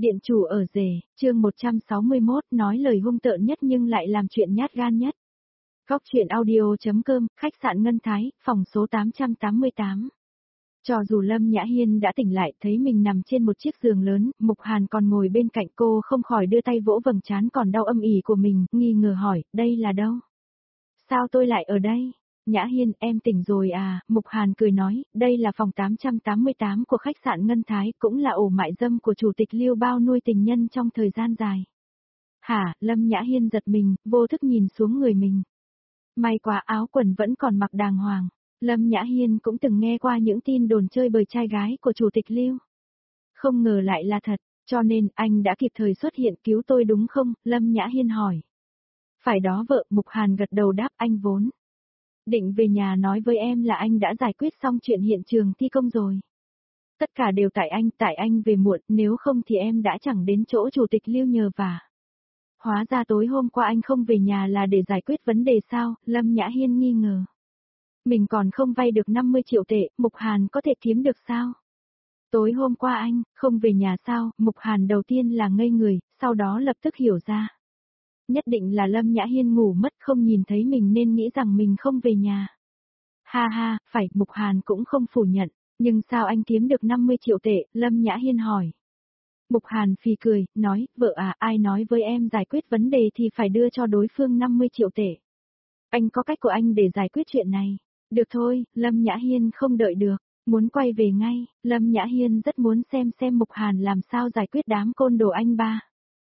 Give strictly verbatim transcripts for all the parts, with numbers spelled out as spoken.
Điện chủ ở rể, chương một trăm sáu mươi mốt nói lời hung tợn nhất nhưng lại làm chuyện nhát gan nhất. Góc chuyện audio.com, khách sạn Ngân Thái, phòng số tám trăm tám mươi tám. Cho dù Lâm Nhã Hiên đã tỉnh lại thấy mình nằm trên một chiếc giường lớn, Mục Hàn còn ngồi bên cạnh cô không khỏi đưa tay vỗ vầng trán còn đau âm ỉ của mình, nghi ngờ hỏi, đây là đâu? Sao tôi lại ở đây? Nhã Hiên, em tỉnh rồi à? Mục Hàn cười nói, đây là phòng tám trăm tám mươi tám của khách sạn Ngân Thái, cũng là ổ mại dâm của chủ tịch Lưu bao nuôi tình nhân trong thời gian dài. Hả? Lâm Nhã Hiên giật mình, vô thức nhìn xuống người mình. May quá áo quần vẫn còn mặc đàng hoàng. Lâm Nhã Hiên cũng từng nghe qua những tin đồn chơi bời trai gái của chủ tịch Lưu. Không ngờ lại là thật, cho nên anh đã kịp thời xuất hiện cứu tôi đúng không? Lâm Nhã Hiên hỏi. Phải đó vợ, Mục Hàn gật đầu đáp, anh vốn định về nhà nói với em là anh đã giải quyết xong chuyện hiện trường thi công rồi. Tất cả đều tại anh, tại anh về muộn, nếu không thì em đã chẳng đến chỗ chủ tịch Lưu nhờ vả. Hóa ra tối hôm qua anh không về nhà là để giải quyết vấn đề sao? Lâm Nhã Hiên nghi ngờ. Mình còn không vay được năm mươi triệu tệ, Mục Hàn có thể kiếm được sao? Tối hôm qua anh, không về nhà sao? Mục Hàn đầu tiên là ngây người, sau đó lập tức hiểu ra. Nhất định là Lâm Nhã Hiên ngủ mất không nhìn thấy mình nên nghĩ rằng mình không về nhà. Ha ha, phải, Mục Hàn cũng không phủ nhận, nhưng sao anh kiếm được năm mươi triệu tệ? Lâm Nhã Hiên hỏi. Mục Hàn phì cười, nói, vợ à, ai nói với em giải quyết vấn đề thì phải đưa cho đối phương năm mươi triệu tệ. Anh có cách của anh để giải quyết chuyện này. Được thôi, Lâm Nhã Hiên không đợi được, muốn quay về ngay, Lâm Nhã Hiên rất muốn xem xem Mục Hàn làm sao giải quyết đám côn đồ anh ba.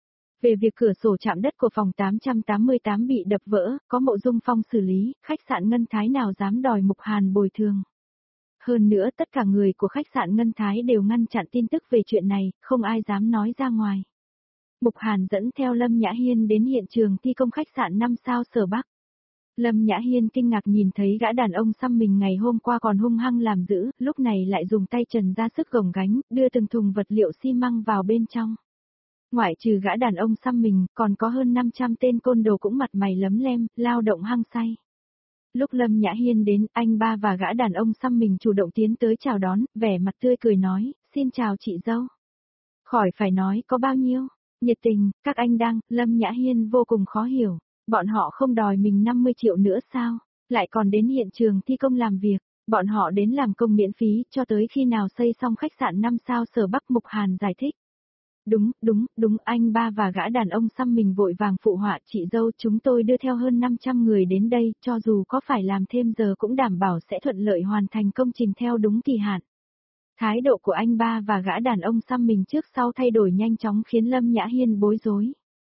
Về việc cửa sổ chạm đất của phòng tám trăm tám mươi tám bị đập vỡ, có Mộ Dung Phong xử lý, khách sạn Ngân Thái nào dám đòi Mục Hàn bồi thường. Hơn nữa tất cả người của khách sạn Ngân Thái đều ngăn chặn tin tức về chuyện này, không ai dám nói ra ngoài. Mục Hàn dẫn theo Lâm Nhã Hiên đến hiện trường thi công khách sạn năm sao Sở Bắc. Lâm Nhã Hiên kinh ngạc nhìn thấy gã đàn ông xăm mình ngày hôm qua còn hung hăng làm dữ, lúc này lại dùng tay trần ra sức gồng gánh, đưa từng thùng vật liệu xi măng vào bên trong. Ngoại trừ gã đàn ông xăm mình, còn có hơn năm trăm tên côn đồ cũng mặt mày lấm lem, lao động hăng say. Lúc Lâm Nhã Hiên đến, anh ba và gã đàn ông xăm mình chủ động tiến tới chào đón, vẻ mặt tươi cười nói, xin chào chị dâu. Khỏi phải nói có bao nhiêu, nhiệt tình, các anh đang, Lâm Nhã Hiên vô cùng khó hiểu, bọn họ không đòi mình năm mươi triệu nữa sao, lại còn đến hiện trường thi công làm việc, bọn họ đến làm công miễn phí, cho tới khi nào xây xong khách sạn năm sao Sở Bắc. Mục Hàn giải thích. Đúng, đúng, đúng, anh ba và gã đàn ông xăm mình vội vàng phụ họa, chị dâu chúng tôi đưa theo hơn năm trăm người đến đây, cho dù có phải làm thêm giờ cũng đảm bảo sẽ thuận lợi hoàn thành công trình theo đúng kỳ hạn. Thái độ của anh ba và gã đàn ông xăm mình trước sau thay đổi nhanh chóng khiến Lâm Nhã Hiên bối rối.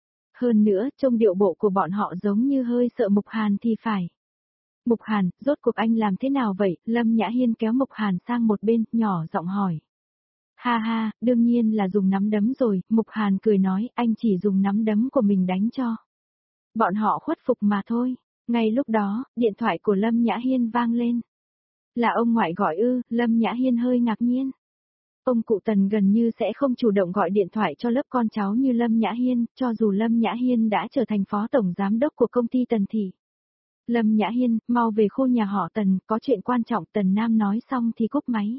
Hơn nữa, trông điệu bộ của bọn họ giống như hơi sợ Mục Hàn thì phải. Mục Hàn, rốt cuộc anh làm thế nào vậy? Lâm Nhã Hiên kéo Mục Hàn sang một bên, nhỏ giọng hỏi. Ha ha, đương nhiên là dùng nắm đấm rồi, Mục Hàn cười nói, anh chỉ dùng nắm đấm của mình đánh cho. Bọn họ khuất phục mà thôi. Ngay lúc đó, điện thoại của Lâm Nhã Hiên vang lên. Là ông ngoại gọi ư? Lâm Nhã Hiên hơi ngạc nhiên. Ông cụ Tần gần như sẽ không chủ động gọi điện thoại cho lớp con cháu như Lâm Nhã Hiên, cho dù Lâm Nhã Hiên đã trở thành phó tổng giám đốc của công ty Tần Thị. Lâm Nhã Hiên, mau về khu nhà họ Tần, có chuyện quan trọng. Tần Nam nói xong thì cúp máy.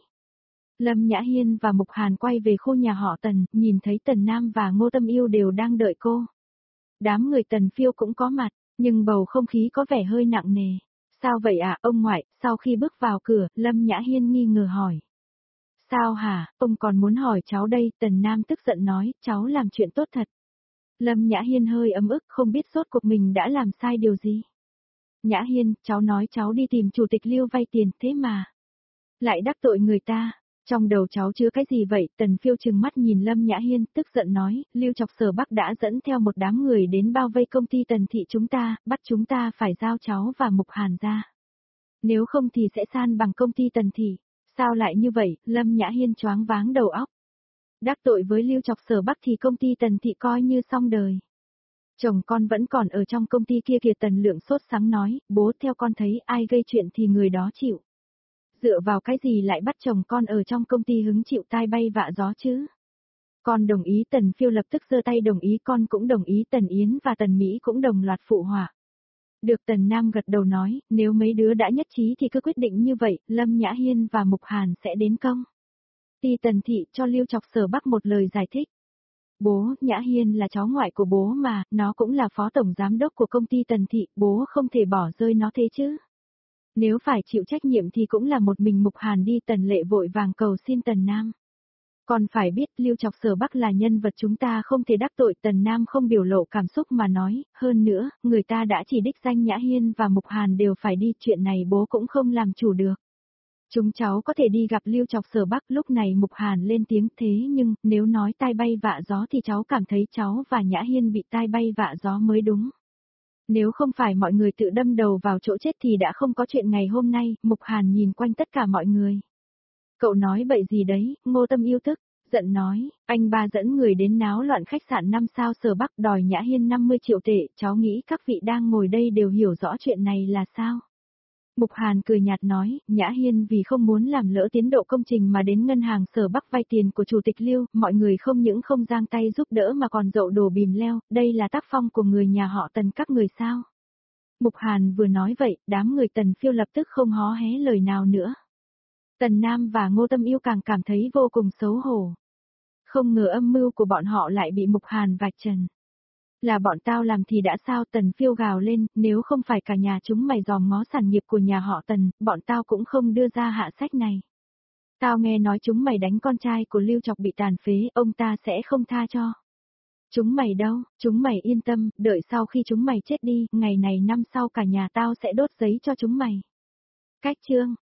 Lâm Nhã Hiên và Mục Hàn quay về khu nhà họ Tần, nhìn thấy Tần Nam và Ngô Tâm Yêu đều đang đợi cô. Đám người Tần Phiêu cũng có mặt, nhưng bầu không khí có vẻ hơi nặng nề. Sao vậy ạ, ông ngoại? Sau khi bước vào cửa, Lâm Nhã Hiên nghi ngờ hỏi. Sao hả, ông còn muốn hỏi cháu đây? Tần Nam tức giận nói, cháu làm chuyện tốt thật. Lâm Nhã Hiên hơi ấm ức, không biết rốt cuộc mình đã làm sai điều gì. Nhã Hiên, cháu nói cháu đi tìm chủ tịch Lưu vay tiền, thế mà lại đắc tội người ta. Trong đầu cháu chứa cái gì vậy? Tần Phiêu trừng mắt nhìn Lâm Nhã Hiên, tức giận nói, Lưu Chọc Sở Bắc đã dẫn theo một đám người đến bao vây công ty Tần Thị chúng ta, bắt chúng ta phải giao cháu và Mục Hàn ra. Nếu không thì sẽ san bằng công ty Tần Thị. Sao lại như vậy? Lâm Nhã Hiên choáng váng đầu óc. Đắc tội với Lưu Chọc Sở Bắc thì công ty Tần Thị coi như xong đời. Chồng con vẫn còn ở trong công ty kia kìa. Tần Lượng sốt sắng nói, bố theo con thấy ai gây chuyện thì người đó chịu. Dựa vào cái gì lại bắt chồng con ở trong công ty hứng chịu tai bay vạ gió chứ? Con đồng ý. Tần Phiêu lập tức giơ tay đồng ý. Con cũng đồng ý. Tần Yến và Tần Mỹ cũng đồng loạt phụ họa. Được. Tần Nam gật đầu nói, nếu mấy đứa đã nhất trí thì cứ quyết định như vậy, Lâm Nhã Hiên và Mục Hàn sẽ đến công ty Tần Thị cho Lưu Chọc Sở Bắc một lời giải thích. Bố, Nhã Hiên là cháu ngoại của bố mà, nó cũng là phó tổng giám đốc của công ty Tần Thị, bố không thể bỏ rơi nó thế chứ. Nếu phải chịu trách nhiệm thì cũng là một mình Mục Hàn đi. Tần Lệ vội vàng cầu xin Tần Nam. Còn phải biết Lưu Chọc Sở Bắc là nhân vật chúng ta không thể đắc tội. Tần Nam không biểu lộ cảm xúc mà nói, hơn nữa, người ta đã chỉ đích danh Nhã Hiên và Mục Hàn đều phải đi, chuyện này bố cũng không làm chủ được. Chúng cháu có thể đi gặp Lưu Chọc Sở Bắc. Lúc này Mục Hàn lên tiếng, thế nhưng, nếu nói tai bay vạ gió thì cháu cảm thấy cháu và Nhã Hiên bị tai bay vạ gió mới đúng. Nếu không phải mọi người tự đâm đầu vào chỗ chết thì đã không có chuyện ngày hôm nay. Mục Hàn nhìn quanh tất cả mọi người. Cậu nói bậy gì đấy? Ngô Tâm yêu tức, giận nói, anh ba dẫn người đến náo loạn khách sạn năm sao Sở Bắc đòi Nhã Hiên năm mươi triệu tệ, cháu nghĩ các vị đang ngồi đây đều hiểu rõ chuyện này là sao? Mục Hàn cười nhạt nói, Nhã Hiên vì không muốn làm lỡ tiến độ công trình mà đến ngân hàng Sở Bắc vay tiền của chủ tịch Lưu, mọi người không những không giang tay giúp đỡ mà còn dậu đổ bìm leo, đây là tác phong của người nhà họ Tần các người sao? Mục Hàn vừa nói vậy, đám người Tần Phiêu lập tức không hó hé lời nào nữa. Tần Nam và Ngô Tâm Yêu càng cảm thấy vô cùng xấu hổ. Không ngờ âm mưu của bọn họ lại bị Mục Hàn vạch trần. Là bọn tao làm thì đã sao? Tần Phiêu gào lên, nếu không phải cả nhà chúng mày dòm ngó sản nghiệp của nhà họ Tần, bọn tao cũng không đưa ra hạ sách này. Tao nghe nói chúng mày đánh con trai của Lưu Chọc bị tàn phế, ông ta sẽ không tha cho. Chúng mày đâu, chúng mày yên tâm, đợi sau khi chúng mày chết đi, ngày này năm sau cả nhà tao sẽ đốt giấy cho chúng mày. Cách chương